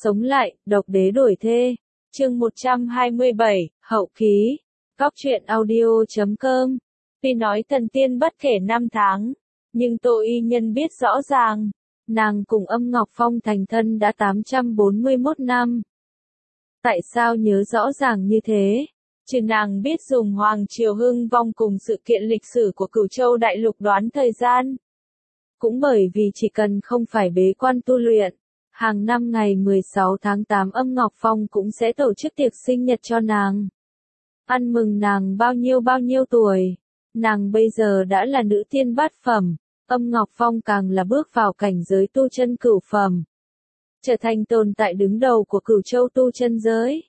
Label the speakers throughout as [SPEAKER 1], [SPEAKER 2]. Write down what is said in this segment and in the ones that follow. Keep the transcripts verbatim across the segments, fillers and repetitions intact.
[SPEAKER 1] Sống lại, độc đế đổi thê. Chương một trăm hai mươi bảy, hậu ký. Góc truyện audio chấm com. Tuy nói thần tiên bất kể năm tháng, nhưng Tô Y Nhân biết rõ ràng, nàng cùng Âm Ngọc Phong thành thân đã tám trăm bốn mươi mốt năm. Tại sao nhớ rõ ràng như thế? Chứ nàng biết dùng Hoàng Triều hưng vong cùng sự kiện lịch sử của Cửu Châu Đại Lục đoán thời gian. Cũng bởi vì chỉ cần không phải bế quan tu luyện, hàng năm ngày mười sáu tháng tám Âm Ngọc Phong cũng sẽ tổ chức tiệc sinh nhật cho nàng. Ăn mừng nàng bao nhiêu bao nhiêu tuổi. Nàng bây giờ đã là nữ tiên bát phẩm, Âm Ngọc Phong càng là bước vào cảnh giới tu chân cửu phẩm. Trở thành tồn tại đứng đầu của Cửu Châu tu chân giới.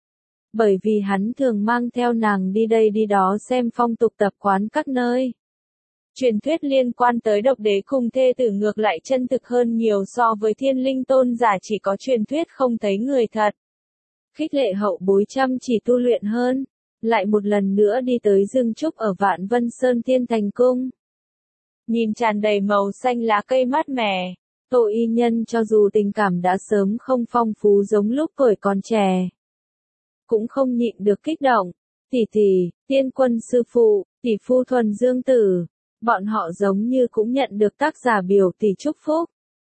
[SPEAKER 1] Bởi vì hắn thường mang theo nàng đi đây đi đó xem phong tục tập quán các nơi. Truyền thuyết liên quan tới độc đế cùng thê tử ngược lại chân thực hơn nhiều so với thiên linh tôn giả chỉ có truyền thuyết không thấy người thật. Khích lệ hậu bối chăm chỉ tu luyện hơn, lại một lần nữa đi tới Dương Trúc ở Vạn Vân Sơn Thiên Thành Cung. Nhìn tràn đầy màu xanh lá cây mát mẻ, Tô Y Nhân cho dù tình cảm đã sớm không phong phú giống lúc tuổi còn trẻ, cũng không nhịn được kích động. Tỷ tỷ, tiên quân sư phụ, tỷ phu thuần dương tử, bọn họ giống như cũng nhận được tác giả biểu tỷ chúc phúc.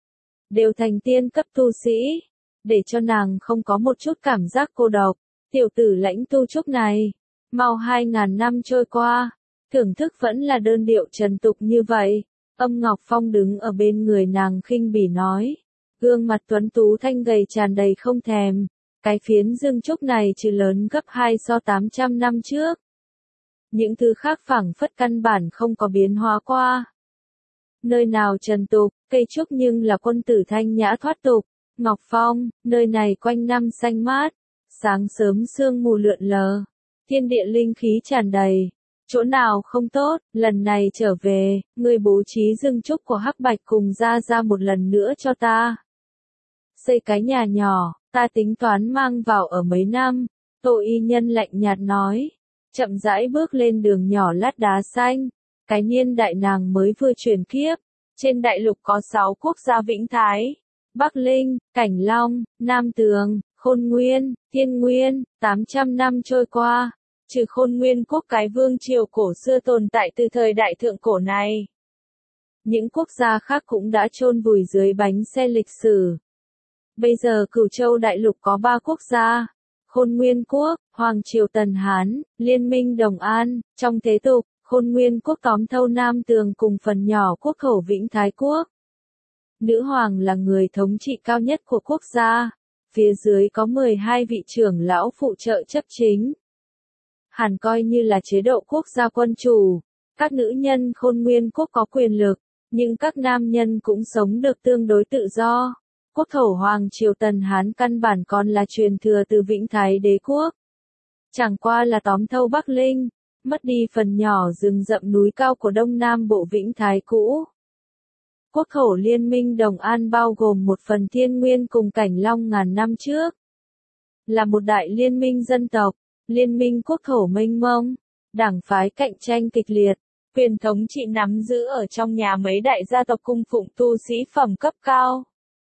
[SPEAKER 1] Đều thành tiên cấp tu sĩ, để cho nàng không có một chút cảm giác cô độc. Tiểu tử lãnh tu trúc này, mau hai ngàn năm trôi qua, thưởng thức vẫn là đơn điệu trần tục như vậy. Âm Ngọc Phong đứng ở bên người nàng khinh bỉ nói, gương mặt tuấn tú thanh gầy tràn đầy không thèm. Cái phiến Dương Trúc này trừ lớn gấp hai so tám trăm năm trước. Những thứ khác phảng phất căn bản không có biến hóa qua. Nơi nào trần tục, cây trúc nhưng là quân tử thanh nhã thoát tục. Ngọc Phong, nơi này quanh năm xanh mát, sáng sớm sương mù lượn lờ, thiên địa linh khí tràn đầy. Chỗ nào không tốt, lần này trở về, người bố trí Dương Trúc của Hắc Bạch cùng ra ra một lần nữa cho ta. Xây cái nhà nhỏ, ta tính toán mang vào ở mấy năm. Tô Y Nhân lạnh nhạt nói, chậm rãi bước lên đường nhỏ lát đá xanh. Cái niên đại nàng mới vừa chuyển kiếp, trên đại lục có sáu quốc gia Vĩnh Thái, Bắc Linh, Cảnh Long, Nam Tường, Khôn Nguyên, Thiên Nguyên. Tám trăm năm trôi qua, trừ Khôn Nguyên quốc cái vương triều cổ xưa tồn tại từ thời đại thượng cổ này, những quốc gia khác cũng đã chôn vùi dưới bánh xe lịch sử. Bây giờ Cửu Châu Đại Lục có ba quốc gia, Khôn Nguyên quốc, Hoàng Triều Tần Hán, Liên minh Đồng An. Trong thế tục, Khôn Nguyên quốc tóm thâu Nam Tường cùng phần nhỏ quốc khẩu Vĩnh Thái quốc. Nữ hoàng là người thống trị cao nhất của quốc gia, phía dưới có mười hai vị trưởng lão phụ trợ chấp chính. Hẳn coi như là chế độ quốc gia quân chủ. Các nữ nhân Khôn Nguyên quốc có quyền lực, nhưng các nam nhân cũng sống được tương đối tự do. Quốc thổ Hoàng Triều Tần Hán căn bản còn là truyền thừa từ Vĩnh Thái đế quốc. Chẳng qua là tóm thâu Bắc Linh, mất đi phần nhỏ rừng rậm núi cao của Đông Nam Bộ Vĩnh Thái cũ. Quốc thổ Liên minh Đồng An bao gồm một phần Thiên Nguyên cùng Cảnh Long ngàn năm trước. Là một đại liên minh dân tộc, liên minh quốc thổ mênh mông, đảng phái cạnh tranh kịch liệt, quyền thống trị nắm giữ ở trong nhà mấy đại gia tộc cung phụng tu sĩ phẩm cấp cao.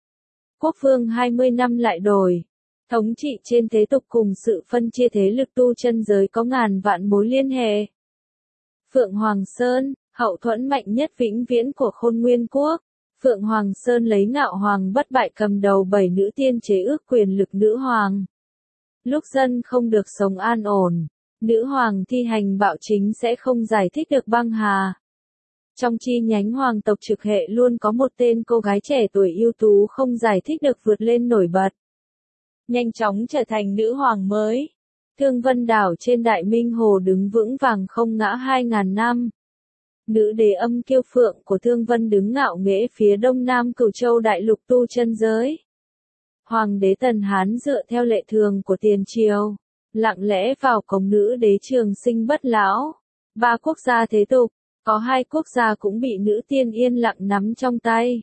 [SPEAKER 1] Quốc vương hai mươi năm lại đổi, thống trị trên thế tục cùng sự phân chia thế lực tu chân giới có ngàn vạn mối liên hệ. Phượng Hoàng Sơn, hậu thuẫn mạnh nhất vĩnh viễn của Khôn Nguyên quốc. Phượng Hoàng Sơn lấy Ngạo Hoàng bất bại cầm đầu bảy nữ tiên chế ước quyền lực nữ hoàng. Lúc dân không được sống an ổn, nữ hoàng thi hành bạo chính sẽ không giải thích được băng hà. Trong chi nhánh hoàng tộc trực hệ luôn có một tên cô gái trẻ tuổi ưu tú không giải thích được vượt lên nổi bật. Nhanh chóng trở thành nữ hoàng mới. Thương Vân đảo trên Đại Minh Hồ đứng vững vàng không ngã hai ngàn năm. Nữ đế Âm Kiêu Phượng của Thương Vân đứng ngạo nghễ phía đông nam Cửu Châu Đại Lục tu chân giới. Hoàng đế Tần Hán dựa theo lệ thường của tiền triều, lặng lẽ vào cống nữ đế Trường Sinh bất lão. Ba quốc gia thế tục, có hai quốc gia cũng bị nữ tiên yên lặng nắm trong tay.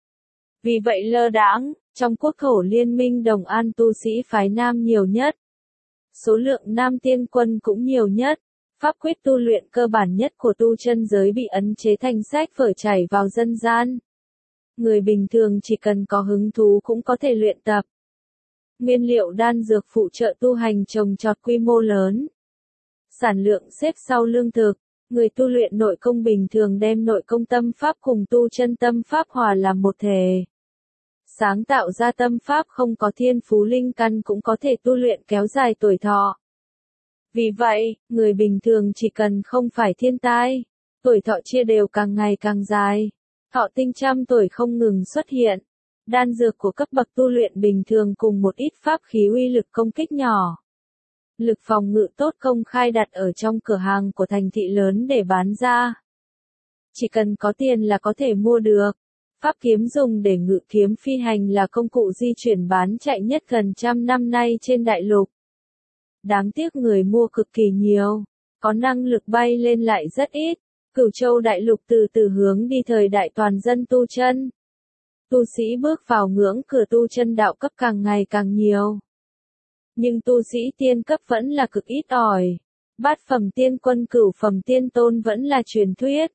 [SPEAKER 1] Vì vậy lơ đãng, trong quốc thổ Liên minh Đồng An tu sĩ phái nam nhiều nhất. Số lượng nam tiên quân cũng nhiều nhất. Pháp quyết tu luyện cơ bản nhất của tu chân giới bị ấn chế thành sách vở chảy vào dân gian. Người bình thường chỉ cần có hứng thú cũng có thể luyện tập. nguyên liệu đan dược phụ trợ tu hành trồng trọt quy mô lớn. Sản lượng xếp sau lương thực, người tu luyện nội công bình thường đem nội công tâm pháp cùng tu chân tâm pháp hòa làm một thể. Sáng tạo ra tâm pháp không có thiên phú linh căn cũng có thể tu luyện kéo dài tuổi thọ. Vì vậy, người bình thường chỉ cần không phải thiên tai, tuổi thọ chia đều càng ngày càng dài, thọ tinh trăm tuổi không ngừng xuất hiện. Đan dược của cấp bậc tu luyện bình thường cùng một ít pháp khí uy lực công kích nhỏ. Lực phòng ngự tốt công khai đặt ở trong cửa hàng của thành thị lớn để bán ra. Chỉ cần có tiền là có thể mua được. Pháp kiếm dùng để ngự kiếm phi hành là công cụ di chuyển bán chạy nhất gần trăm năm nay trên đại lục. Đáng tiếc người mua cực kỳ nhiều, có năng lực bay lên lại rất ít. Cửu Châu đại lục từ từ hướng đi thời đại toàn dân tu chân. Tu sĩ bước vào ngưỡng cửa tu chân đạo cấp càng ngày càng nhiều. Nhưng tu sĩ tiên cấp vẫn là cực ít ỏi. Bát phẩm tiên quân cửu phẩm tiên tôn vẫn là truyền thuyết.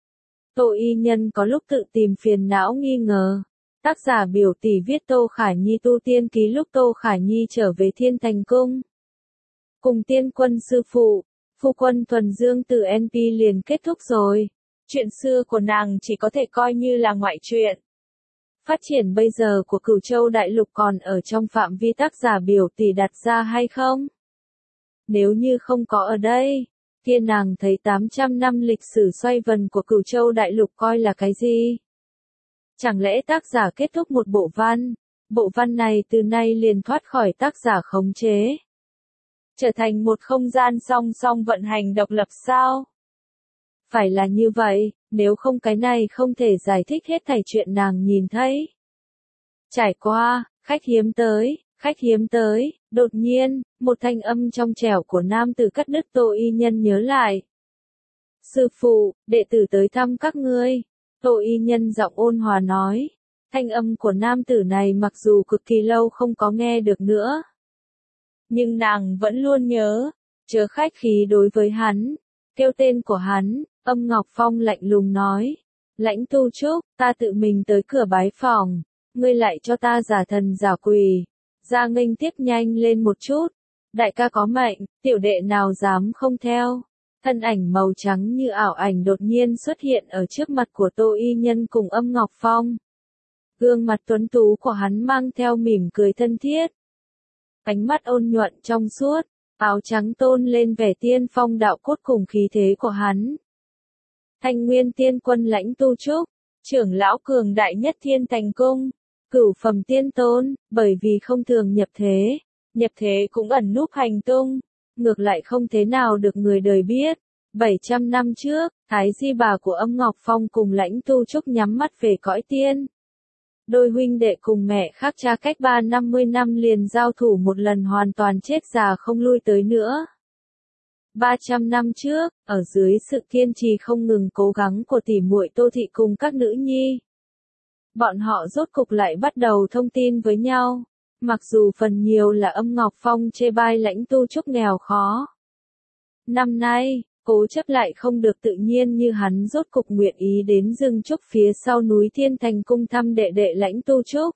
[SPEAKER 1] Tô Y Nhân có lúc tự tìm phiền não nghi ngờ. Tác giả biểu tỷ viết Tô Khả Nhi tu tiên ký lúc Tô Khả Nhi trở về Thiên Thành Cung. Cùng tiên quân sư phụ, phu quân thuần dương từ en pê liền kết thúc rồi. Chuyện xưa của nàng chỉ có thể coi như là ngoại truyện. Phát triển bây giờ của Cửu Châu đại lục còn ở trong phạm vi tác giả biểu tỷ đặt ra hay không? Nếu như không có ở đây, kia nàng thấy tám trăm năm lịch sử xoay vần của Cửu Châu đại lục coi là cái gì? Chẳng lẽ tác giả kết thúc một bộ văn, bộ văn này từ nay liền thoát khỏi tác giả khống chế, trở thành một không gian song song vận hành độc lập sao? Phải là như vậy, nếu không cái này không thể giải thích hết thảy chuyện nàng nhìn thấy. Trải qua, khách hiếm tới, khách hiếm tới, đột nhiên, một thanh âm trong trẻo của nam tử cắt đứt Tô Y Nhân nhớ lại. Sư phụ, đệ tử tới thăm các ngươi. Tô Y Nhân giọng ôn hòa nói. Thanh âm của nam tử này mặc dù cực kỳ lâu không có nghe được nữa, nhưng nàng vẫn luôn nhớ, chớ khách khí đối với hắn, kêu tên của hắn. Âm Ngọc Phong lạnh lùng nói, Lãnh Tu Trúc, ta tự mình tới cửa bái phòng, ngươi lại cho ta giả thần giả quỷ, ra nghênh tiếp nhanh lên một chút, đại ca có mệnh, tiểu đệ nào dám không theo. Thân ảnh màu trắng như ảo ảnh đột nhiên xuất hiện ở trước mặt của Tô Y Nhân cùng Âm Ngọc Phong. Gương mặt tuấn tú của hắn mang theo mỉm cười thân thiết. Ánh mắt ôn nhuận trong suốt, áo trắng tôn lên vẻ tiên phong đạo cốt cùng khí thế của hắn. Thanh Nguyên Tiên Quân Lãnh Tu Trúc, trưởng lão cường đại nhất Thiên Thành Cung, cửu phẩm tiên tôn, bởi vì không thường nhập thế, nhập thế cũng ẩn núp hành tung, ngược lại không thế nào được người đời biết. bảy trăm năm trước, Thái Di bà của Âm Ngọc Phong cùng Lãnh Tu Trúc nhắm mắt về cõi tiên. Đôi huynh đệ cùng mẹ khác cha cách ba năm mươi năm liền giao thủ một lần hoàn toàn chết già không lui tới nữa. ba trăm năm trước, ở dưới sự kiên trì không ngừng cố gắng của tỷ muội Tô Thị cùng các nữ nhi, bọn họ rốt cục lại bắt đầu thông tin với nhau. Mặc dù phần nhiều là Âm Ngọc Phong chê bai Lãnh Tu Trúc nghèo khó. Năm nay, cố chấp lại không được tự nhiên như hắn rốt cục nguyện ý đến rừng trúc phía sau núi Thiên Thành Cung thăm đệ đệ Lãnh Tu Trúc.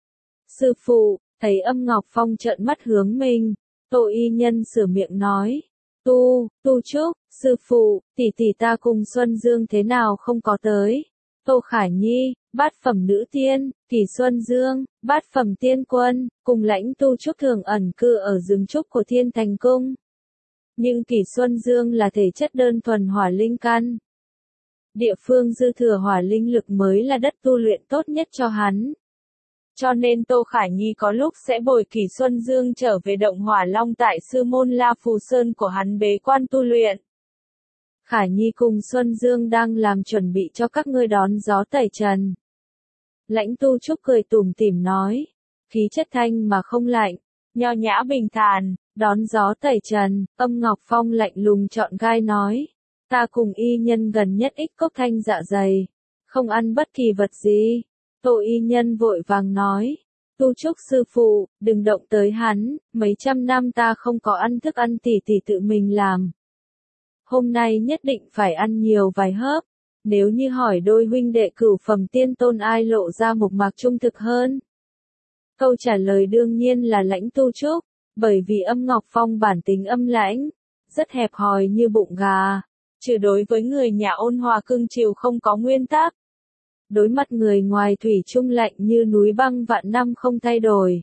[SPEAKER 1] Sư phụ, thấy Âm Ngọc Phong trợn mắt hướng mình, Tô Y Nhân sửa miệng nói. Tu, Tu Trúc, sư phụ, tỷ tỷ ta cùng Xuân Dương thế nào không có tới. Tô Khả Nhi, bát phẩm nữ tiên, Kỳ Xuân Dương, bát phẩm tiên quân, cùng Lãnh Tu Trúc thường ẩn cư ở rừng trúc của Thiên Thành Cung. Nhưng Kỳ Xuân Dương là thể chất đơn thuần hỏa linh căn. Địa phương dư thừa hỏa linh lực mới là đất tu luyện tốt nhất cho hắn. Cho nên Tô Khả Nhi có lúc sẽ bồi Kỳ Xuân Dương trở về động Hỏa Long tại sư môn La Phù Sơn của hắn bế quan tu luyện. Khả Nhi cùng Xuân Dương đang làm chuẩn bị cho các ngươi đón gió tẩy trần. Lãnh Tu Trúc cười tủm tỉm nói, khí chất thanh mà không lạnh, nho nhã bình thản, đón gió tẩy trần. Âm Ngọc Phong lạnh lùng chọn gai nói, ta cùng Y Nhân gần nhất ích cốc thanh dạ dày, không ăn bất kỳ vật gì. Tô Y Nhân vội vàng nói, Tu Trúc sư phụ, đừng động tới hắn, mấy trăm năm ta không có ăn thức ăn tỷ tỷ tự mình làm. Hôm nay nhất định phải ăn nhiều vài hớp, nếu như hỏi đôi huynh đệ cửu phẩm tiên tôn ai lộ ra một mạc trung thực hơn. Câu trả lời đương nhiên là Lãnh Tu Trúc, bởi vì Âm Ngọc Phong bản tính âm lãnh, rất hẹp hòi như bụng gà, trừ đối với người nhà ôn hòa cưng chiều không có nguyên tắc. Đối mặt người ngoài thủy chung lạnh như núi băng vạn năm không thay đổi.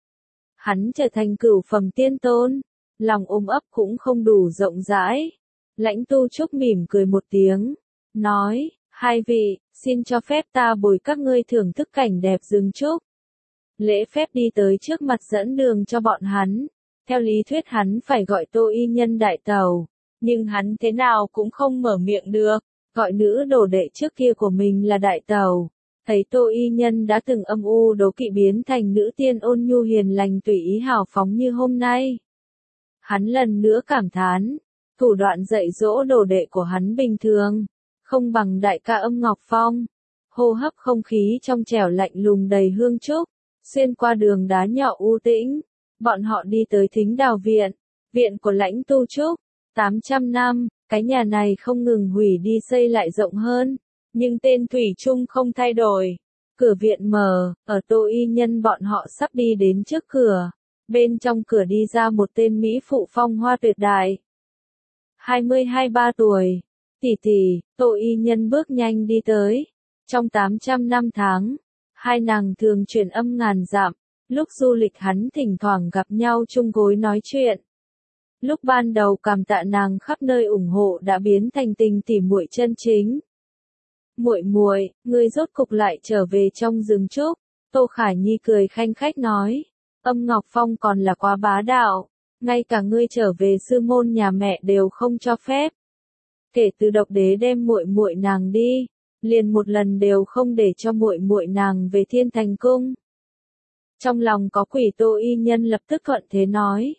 [SPEAKER 1] Hắn trở thành cửu phẩm tiên tôn, lòng ôm ấp cũng không đủ rộng rãi. Lãnh Tu Trúc mỉm cười một tiếng, nói, hai vị, xin cho phép ta bồi các ngươi thưởng thức cảnh đẹp rừng trúc. Lễ phép đi tới trước mặt dẫn đường cho bọn hắn. Theo lý thuyết hắn phải gọi Tô Y Nhân đại tẩu, nhưng hắn thế nào cũng không mở miệng được, gọi nữ đồ đệ trước kia của mình là đại tẩu. Thấy Tô Y Nhân đã từng âm u đố kỵ biến thành nữ tiên ôn nhu hiền lành tùy ý hào phóng như hôm nay. Hắn lần nữa cảm thán, thủ đoạn dạy dỗ đồ đệ của hắn bình thường, không bằng đại ca Âm Ngọc Phong. Hô hấp không khí trong trẻo lạnh lùng đầy hương trúc, xuyên qua đường đá nhỏ u tĩnh, bọn họ đi tới Thính Đào Viện, viện của Lãnh Tu Trúc. tám trăm năm, cái nhà này không ngừng hủy đi xây lại rộng hơn, nhưng tên thủy chung không thay đổi. Cửa viện mở, ở Tô Y Nhân bọn họ sắp đi đến trước cửa. Bên trong cửa đi ra một tên mỹ phụ phong hoa tuyệt đại. hai mươi hai ba tuổi. Tỷ tỷ, Tô Y Nhân bước nhanh đi tới. Trong tám trăm năm tháng, hai nàng thường truyền âm ngàn dặm. Lúc du lịch hắn thỉnh thoảng gặp nhau chung gối nói chuyện. Lúc ban đầu cảm tạ nàng khắp nơi ủng hộ đã biến thành tình tỉ muội chân chính. Muội muội, ngươi rốt cục lại trở về trong rừng trúc. Tô Khả Nhi cười khanh khách nói, Âm Ngọc Phong còn là quá bá đạo, ngay cả ngươi trở về sư môn nhà mẹ đều không cho phép. Kể từ độc đế đem muội muội nàng đi, liền một lần đều không để cho muội muội nàng về Thiên Thành cung. Trong lòng có quỷ. Tô Y Nhân lập tức thuận thế nói,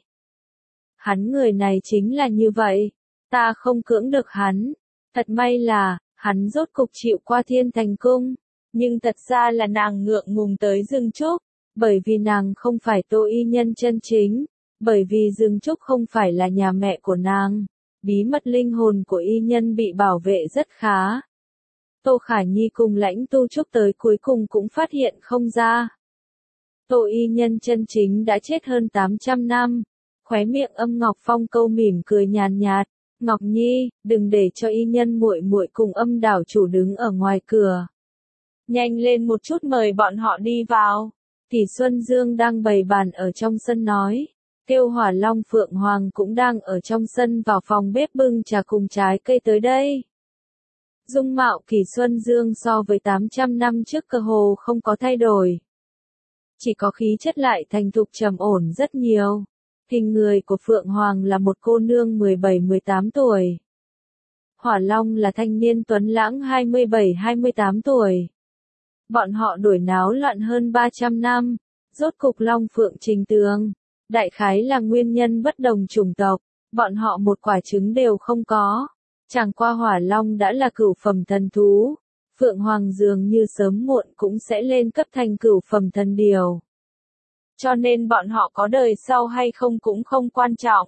[SPEAKER 1] hắn người này chính là như vậy, ta không cưỡng được hắn. Thật may là, hắn rốt cục chịu qua Thiên Thành cung, nhưng thật ra là nàng ngượng ngùng tới rừng trúc, bởi vì nàng không phải Tô Y Nhân chân chính, bởi vì rừng trúc không phải là nhà mẹ của nàng, bí mật linh hồn của Y Nhân bị bảo vệ rất khá. Tô Khả Nhi cùng Lãnh Tu Trúc tới cuối cùng cũng phát hiện không ra. Tô Y Nhân chân chính đã chết hơn tám trăm năm. Khóe miệng Âm Ngọc Phong câu mỉm cười nhàn nhạt, Ngọc Nhi, đừng để cho Y Nhân muội muội cùng Âm đảo chủ đứng ở ngoài cửa. Nhanh lên một chút mời bọn họ đi vào. Tỷ Xuân Dương đang bày bàn ở trong sân nói, kêu Hỏa Long Phượng Hoàng cũng đang ở trong sân vào phòng bếp bưng trà cùng trái cây tới đây. Dung mạo Kỳ Xuân Dương so với tám trăm năm trước cơ hồ không có thay đổi. Chỉ có khí chất lại thành thục trầm ổn rất nhiều. Hình người của Phượng Hoàng là một cô nương mười bảy mười tám tuổi. Hỏa Long là thanh niên tuấn lãng hai mươi bảy hai mươi tám tuổi. Bọn họ đuổi náo loạn hơn ba trăm năm, rốt cục Long Phượng trình tường. Đại khái là nguyên nhân bất đồng chủng tộc, bọn họ một quả trứng đều không có. Chẳng qua Hỏa Long đã là cửu phẩm thần thú, Phượng Hoàng dường như sớm muộn cũng sẽ lên cấp thành cửu phẩm thần điều. Cho nên bọn họ có đời sau hay không cũng không quan trọng.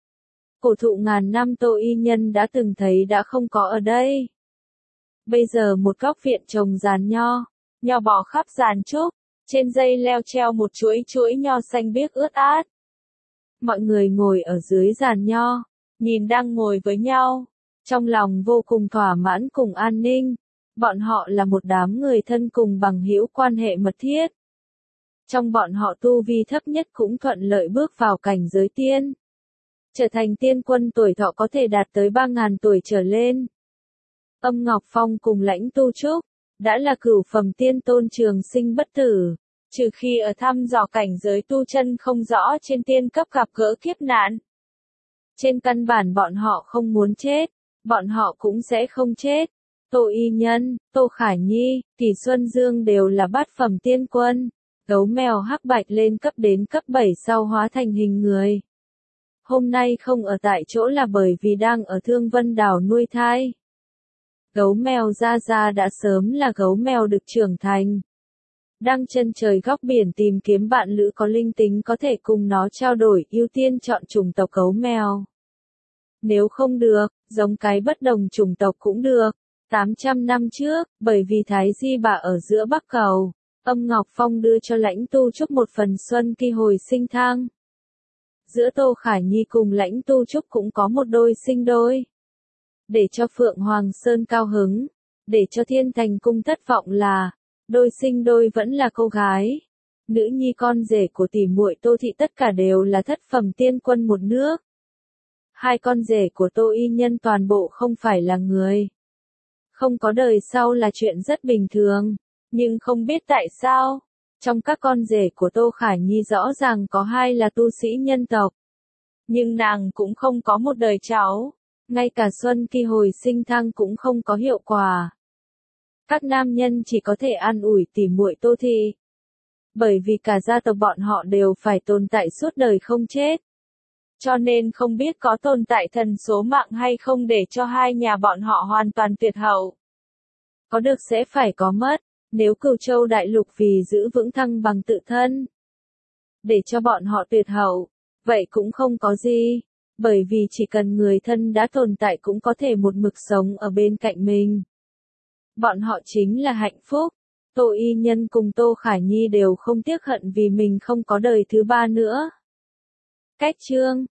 [SPEAKER 1] Cổ thụ ngàn năm Tô Y Nhân đã từng thấy đã không có ở đây. Bây giờ một góc viện trồng giàn nho, nho bò khắp giàn trúc, trên dây leo treo một chuỗi chuỗi nho xanh biếc ướt át. Mọi người ngồi ở dưới giàn nho, nhìn đang ngồi với nhau, trong lòng vô cùng thỏa mãn cùng an ninh. Bọn họ là một đám người thân cùng bằng hữu quan hệ mật thiết. Trong bọn họ tu vi thấp nhất cũng thuận lợi bước vào cảnh giới tiên. Trở thành tiên quân tuổi thọ có thể đạt tới ba nghìn tuổi trở lên. Âm Ngọc Phong cùng Lãnh Tu Trúc, đã là cửu phẩm tiên tôn trường sinh bất tử, trừ khi ở thăm dò cảnh giới tu chân không rõ trên tiên cấp gặp gỡ kiếp nạn. Trên căn bản bọn họ không muốn chết, bọn họ cũng sẽ không chết. Tô Y Nhân, Tô Khả Nhi, Kỳ Xuân Dương đều là bát phẩm tiên quân. Gấu mèo hắc bạch lên cấp đến cấp bảy sau hóa thành hình người. Hôm nay không ở tại chỗ là bởi vì đang ở Thương Vân Đảo nuôi thai. Gấu mèo Gia Gia đã sớm là gấu mèo được trưởng thành. Đang chân trời góc biển tìm kiếm bạn lữ có linh tính có thể cùng nó trao đổi, ưu tiên chọn chủng tộc gấu mèo. Nếu không được, giống cái bất đồng chủng tộc cũng được. tám trăm năm trước, bởi vì Thái Di Bà ở giữa Bắc Cầu, Âm Ngọc Phong đưa cho Lãnh Tu Trúc một phần xuân kỳ hồi sinh thang. Giữa Tô Khả Nhi cùng Lãnh Tu Trúc cũng có một đôi sinh đôi. Để cho Phượng Hoàng Sơn cao hứng, để cho Thiên Thành Cung thất vọng là, đôi sinh đôi vẫn là cô gái. Nữ nhi con rể của tỷ muội Tô Thị tất cả đều là thất phẩm tiên quân một nước. Hai con rể của Tô Y Nhân toàn bộ không phải là người. Không có đời sau là chuyện rất bình thường, nhưng không biết tại sao, trong các con rể của Tô Khả Nhi rõ ràng có hai là tu sĩ nhân tộc. Nhưng nàng cũng không có một đời cháu, ngay cả xuân kỳ hồi sinh thang cũng không có hiệu quả. Các nam nhân chỉ có thể an ủi tỷ muội Tô Thị. Bởi vì cả gia tộc bọn họ đều phải tồn tại suốt đời không chết. Cho nên không biết có tồn tại thần số mạng hay không để cho hai nhà bọn họ hoàn toàn tuyệt hậu. Có được sẽ phải có mất, nếu Cửu Châu Đại Lục vì giữ vững thăng bằng tự thân. Để cho bọn họ tuyệt hậu, vậy cũng không có gì, bởi vì chỉ cần người thân đã tồn tại cũng có thể một mực sống ở bên cạnh mình. Bọn họ chính là hạnh phúc. Tô Y Nhân cùng Tô Khả Nhi đều không tiếc hận vì mình không có đời thứ ba nữa. Cách chương